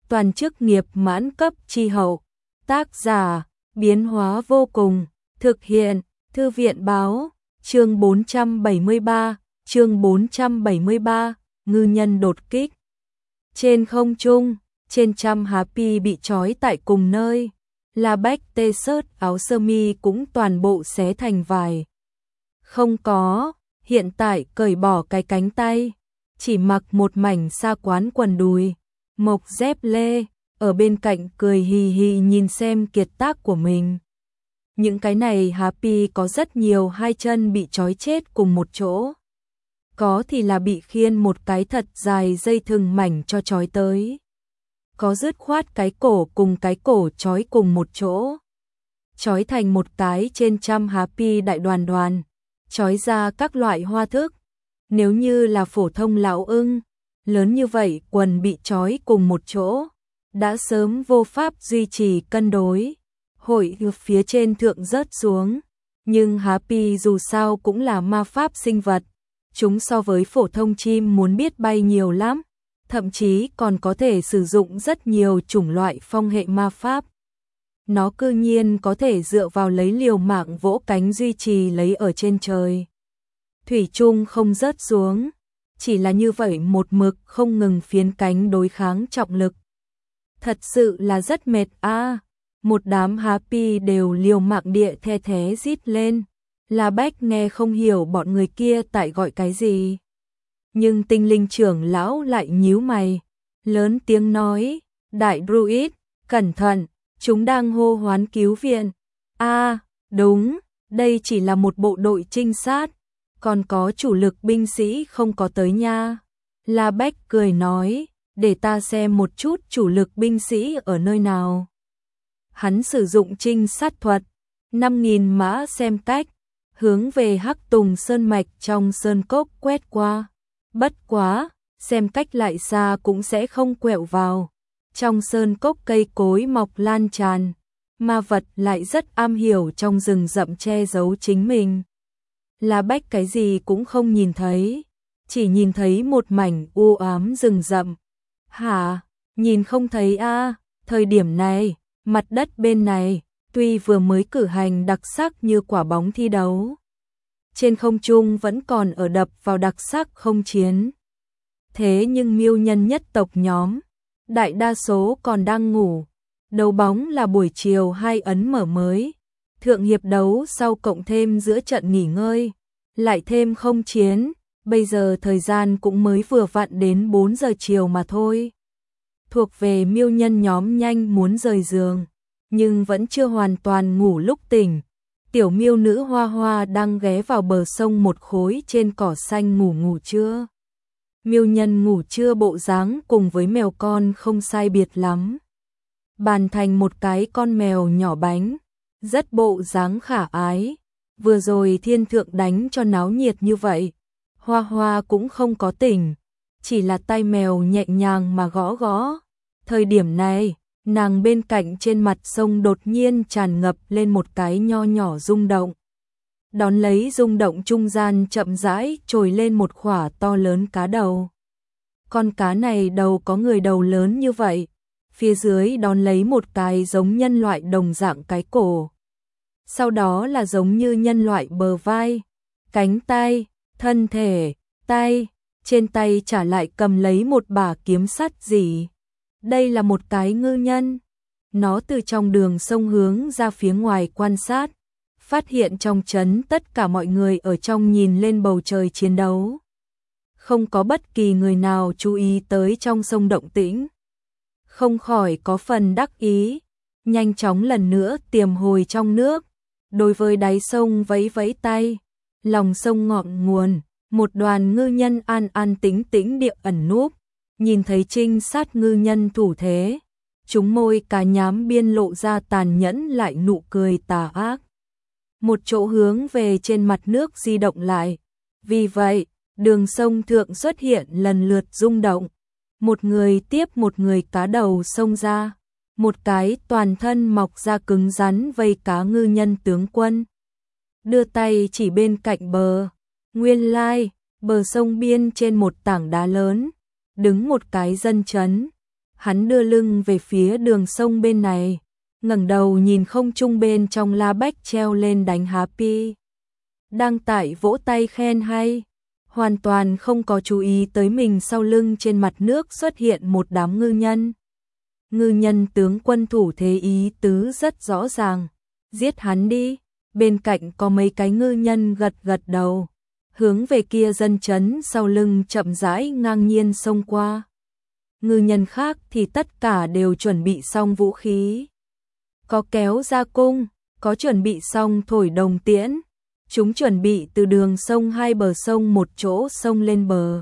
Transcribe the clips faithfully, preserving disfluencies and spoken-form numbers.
toàn chức nghiệp mãn cấp chi hậu. Tác giả, biến hóa vô cùng, thực hiện, Thư viện báo, chương bốn trăm bảy mươi ba, chương bốn trăm bảy mươi ba, ngư nhân đột kích. Trên không trung, trên trăm Happy bị trói tại cùng nơi, La Bách tê sớt áo sơ mi cũng toàn bộ xé thành vải. Không có, hiện tại cởi bỏ cái cánh tay, chỉ mặc một mảnh sa quán quần đùi, mộc dép lê, ở bên cạnh cười hì hì nhìn xem kiệt tác của mình. Những cái này Happy có rất nhiều hai chân bị trói chết cùng một chỗ. Có thì là bị khiên một cái thật dài dây thừng mảnh cho trói tới. Có dứt khoát cái cổ cùng cái cổ trói cùng một chỗ. Trói thành một cái trên trăm Happy đại đoàn đoàn, trói ra các loại hoa thức. Nếu như là phổ thông lão ưng, lớn như vậy quần bị trói cùng một chỗ, đã sớm vô pháp duy trì cân đối, hội phía trên thượng rớt xuống. Nhưng Happy dù sao cũng là ma pháp sinh vật, chúng so với phổ thông chim muốn biết bay nhiều lắm, thậm chí còn có thể sử dụng rất nhiều chủng loại phong hệ ma pháp. Nó cư nhiên có thể dựa vào lấy liều mạng vỗ cánh duy trì lấy ở trên trời. Thủy chung không rớt xuống, chỉ là như vậy một mực không ngừng phiến cánh đối kháng trọng lực. Thật sự là rất mệt a. À, một đám Happy đều liều mạng địa the thế rít lên. La Bách nghe không hiểu bọn người kia tại gọi cái gì. Nhưng tinh linh trưởng lão lại nhíu mày, lớn tiếng nói, đại druid, cẩn thận, chúng đang hô hoán cứu viện. A, à, đúng, đây chỉ là một bộ đội trinh sát, còn có chủ lực binh sĩ không có tới nha. La Bách cười nói, để ta xem một chút chủ lực binh sĩ ở nơi nào. Hắn sử dụng trinh sát thuật, năm nghìn mã xem cách, hướng về Hắc Tùng Sơn Mạch trong sơn cốc quét qua. Bất quá, xem cách lại xa cũng sẽ không quẹo vào. Trong sơn cốc cây cối mọc lan tràn, ma vật lại rất am hiểu trong rừng rậm che giấu chính mình. La Bách cái gì cũng không nhìn thấy, chỉ nhìn thấy một mảnh u ám rừng rậm. Hả, nhìn không thấy a? À, thời điểm này, mặt đất bên này, tuy vừa mới cử hành đặc sắc như quả bóng thi đấu, trên không trung vẫn còn ở đập vào đặc sắc không chiến. Thế nhưng miêu nhân nhất tộc nhóm, đại đa số còn đang ngủ. Đấu bóng là buổi chiều hai ấn mở mới. Thượng hiệp đấu sau cộng thêm giữa trận nghỉ ngơi, lại thêm không chiến, bây giờ thời gian cũng mới vừa vặn đến bốn giờ chiều mà thôi. Thuộc về miêu nhân nhóm nhanh muốn rời giường, nhưng vẫn chưa hoàn toàn ngủ lúc tỉnh. Tiểu miêu nữ Hoa Hoa đang ghé vào bờ sông một khối trên cỏ xanh ngủ ngủ trưa. Miêu nhân ngủ trưa bộ dáng cùng với mèo con không sai biệt lắm. Bàn thành một cái con mèo nhỏ bánh, rất bộ dáng khả ái. Vừa rồi thiên thượng đánh cho náo nhiệt như vậy, Hoa Hoa cũng không có tỉnh, chỉ là tay mèo nhẹ nhàng mà gõ gõ. Thời điểm này, nàng bên cạnh trên mặt sông đột nhiên tràn ngập lên một cái nho nhỏ rung động. Đón lấy rung động trung gian chậm rãi trồi lên một khỏa to lớn cá đầu. Con cá này đầu có người đầu lớn như vậy, phía dưới đón lấy một cái giống nhân loại đồng dạng cái cổ. Sau đó là giống như nhân loại bờ vai, cánh tay, thân thể, tay, trên tay trả lại cầm lấy một bả kiếm sắt gì. Đây là một cái ngư nhân. Nó từ trong đường sông hướng ra phía ngoài quan sát, phát hiện trong trấn tất cả mọi người ở trong nhìn lên bầu trời chiến đấu. Không có bất kỳ người nào chú ý tới trong sông động tĩnh. Không khỏi có phần đắc ý, nhanh chóng lần nữa tiềm hồi trong nước. Đối với đáy sông vẫy vẫy tay, lòng sông ngọn nguồn, một đoàn ngư nhân an an tĩnh tĩnh địa ẩn núp, nhìn thấy trinh sát ngư nhân thủ thế, chúng môi cá nhám biên lộ ra tàn nhẫn lại nụ cười tà ác. Một chỗ hướng về trên mặt nước di động lại, vì vậy, đường sông thượng xuất hiện lần lượt rung động, một người tiếp một người cá đầu sông ra. Một cái toàn thân mọc ra cứng rắn vây cá ngư nhân tướng quân. Đưa tay chỉ bên cạnh bờ. Nguyên lai, bờ sông biên trên một tảng đá lớn, đứng một cái dân chấn. Hắn đưa lưng về phía đường sông bên này, ngẩng đầu nhìn không trung bên trong La Bách treo lên đánh happy. Đang tại vỗ tay khen hay, hoàn toàn không có chú ý tới mình sau lưng trên mặt nước xuất hiện một đám ngư nhân. Ngư nhân tướng quân thủ thế ý tứ rất rõ ràng, giết hắn đi, bên cạnh có mấy cái ngư nhân gật gật đầu, hướng về kia dân chấn sau lưng chậm rãi ngang nhiên xông qua. Ngư nhân khác thì tất cả đều chuẩn bị xong vũ khí. Có kéo ra cung, có chuẩn bị xong thổi đồng tiễn. Chúng chuẩn bị từ đường sông hai bờ sông một chỗ sông lên bờ.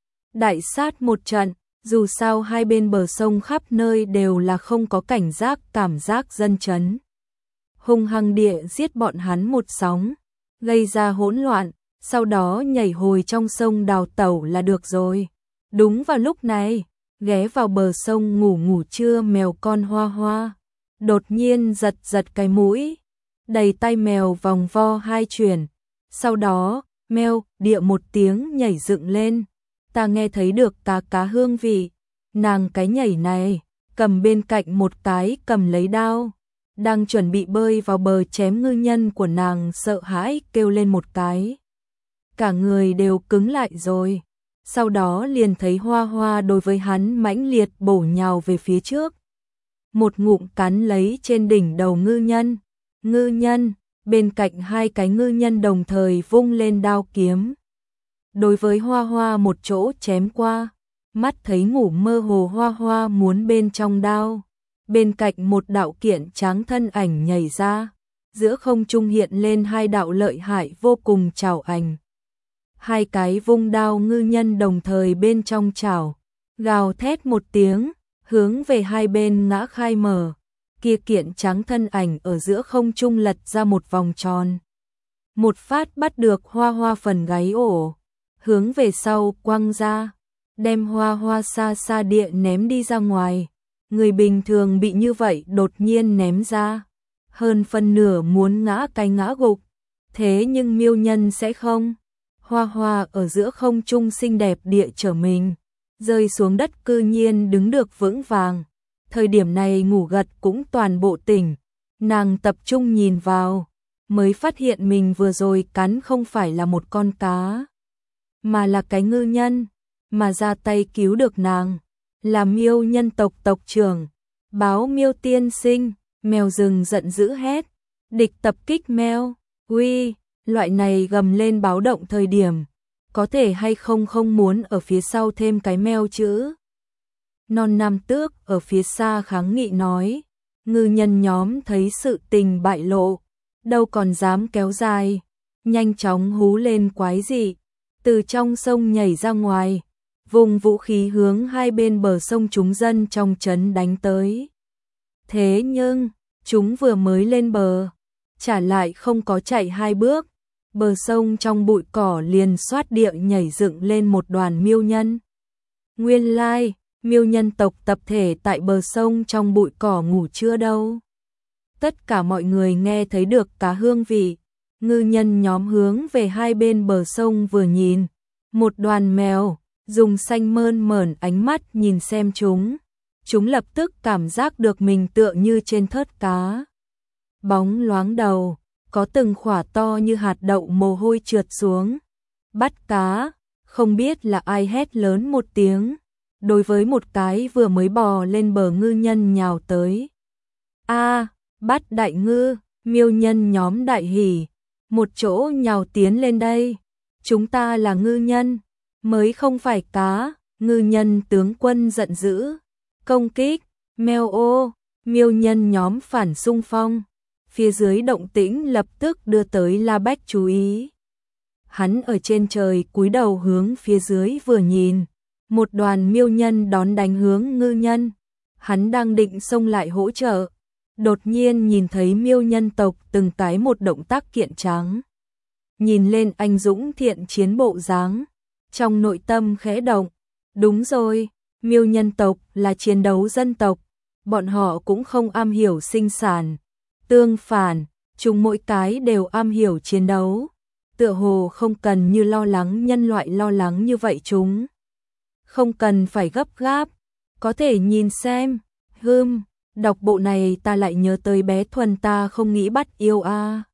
Đại sát một trận, dù sao hai bên bờ sông khắp nơi đều là không có cảnh giác cảm giác dân chấn. Hung hăng địa giết bọn hắn một sóng, gây ra hỗn loạn, sau đó nhảy hồi trong sông đào tẩu là được rồi. Đúng vào lúc này, ghé vào bờ sông ngủ ngủ trưa mèo con Hoa Hoa, đột nhiên giật giật cái mũi, đầy tay mèo vòng vo hai chuyển, sau đó, meo, địa một tiếng nhảy dựng lên, ta nghe thấy được cá cá hương vị, nàng cái nhảy này, cầm bên cạnh một cái cầm lấy đao, đang chuẩn bị bơi vào bờ chém ngư nhân của nàng sợ hãi kêu lên một cái. Cả người đều cứng lại rồi. Sau đó liền thấy Hoa Hoa đối với hắn mãnh liệt bổ nhào về phía trước. Một ngụm cắn lấy trên đỉnh đầu ngư nhân. Ngư nhân, bên cạnh hai cái ngư nhân đồng thời vung lên đao kiếm. Đối với Hoa Hoa một chỗ chém qua, mắt thấy ngủ mơ hồ Hoa Hoa muốn bên trong đao. Bên cạnh một đạo kiện tráng thân ảnh nhảy ra, giữa không trung hiện lên hai đạo lợi hại vô cùng chảo ảnh. Hai cái vung đao ngư nhân đồng thời bên trong chảo, gào thét một tiếng, hướng về hai bên ngã khai mở. Kia kiện trắng thân ảnh ở giữa không trung lật ra một vòng tròn. Một phát bắt được Hoa Hoa phần gáy ổ, hướng về sau quăng ra, đem Hoa Hoa xa xa địa ném đi ra ngoài. Người bình thường bị như vậy đột nhiên ném ra, hơn phân nửa muốn ngã cái ngã gục. Thế nhưng miêu nhân sẽ không. Hoa Hoa ở giữa không trung xinh đẹp địa trở mình, rơi xuống đất cư nhiên đứng được vững vàng. Thời điểm này ngủ gật cũng toàn bộ tỉnh, nàng tập trung nhìn vào, mới phát hiện mình vừa rồi cắn không phải là một con cá, mà là cái ngư nhân, mà ra tay cứu được nàng, là miêu nhân tộc tộc trưởng, báo miêu tiên sinh. Mèo rừng giận dữ hét, địch tập kích mèo, uy. Loại này gầm lên báo động thời điểm, có thể hay không không muốn ở phía sau thêm cái meo chữ. Non nam tước ở phía xa kháng nghị nói, ngư nhân nhóm thấy sự tình bại lộ, đâu còn dám kéo dài, nhanh chóng hú lên quái dị, từ trong sông nhảy ra ngoài, vùng vũ khí hướng hai bên bờ sông chúng dân trong trấn đánh tới. Thế nhưng, chúng vừa mới lên bờ, trả lại không có chạy hai bước. Bờ sông trong bụi cỏ liền xoát địa nhảy dựng lên một đoàn miêu nhân. Nguyên lai, like, miêu nhân tộc tập thể tại bờ sông trong bụi cỏ ngủ trưa đâu. Tất cả mọi người nghe thấy được cá hương vị, ngư nhân nhóm hướng về hai bên bờ sông vừa nhìn, một đoàn mèo, dùng xanh mơn mởn ánh mắt nhìn xem chúng. Chúng lập tức cảm giác được mình tựa như trên thớt cá. Bóng loáng đầu, có từng khỏa to như hạt đậu mồ hôi trượt xuống. Bắt cá, không biết là ai hét lớn một tiếng, đối với một cái vừa mới bò lên bờ ngư nhân nhào tới. A, bắt đại ngư, miêu nhân nhóm đại hỉ, một chỗ nhào tiến lên đây. Chúng ta là ngư nhân, mới không phải cá. Ngư nhân tướng quân giận dữ, công kích, meo ô, miêu nhân nhóm phản xung phong. Phía dưới động tĩnh lập tức đưa tới La Bách chú ý. Hắn ở trên trời cúi đầu hướng phía dưới vừa nhìn, một đoàn miêu nhân đón đánh hướng ngư nhân. Hắn đang định xông lại hỗ trợ, đột nhiên nhìn thấy miêu nhân tộc từng cái một động tác kiện tráng. Nhìn lên anh dũng thiện chiến bộ dáng, trong nội tâm khẽ động, đúng rồi, miêu nhân tộc là chiến đấu dân tộc, bọn họ cũng không am hiểu sinh sản. Tương phản, chúng mỗi cái đều am hiểu chiến đấu, tựa hồ không cần như lo lắng nhân loại lo lắng như vậy chúng. Không cần phải gấp gáp, có thể nhìn xem. Hừm, đọc bộ này ta lại nhớ tới bé Thuần ta không nghĩ bắt yêu a. À.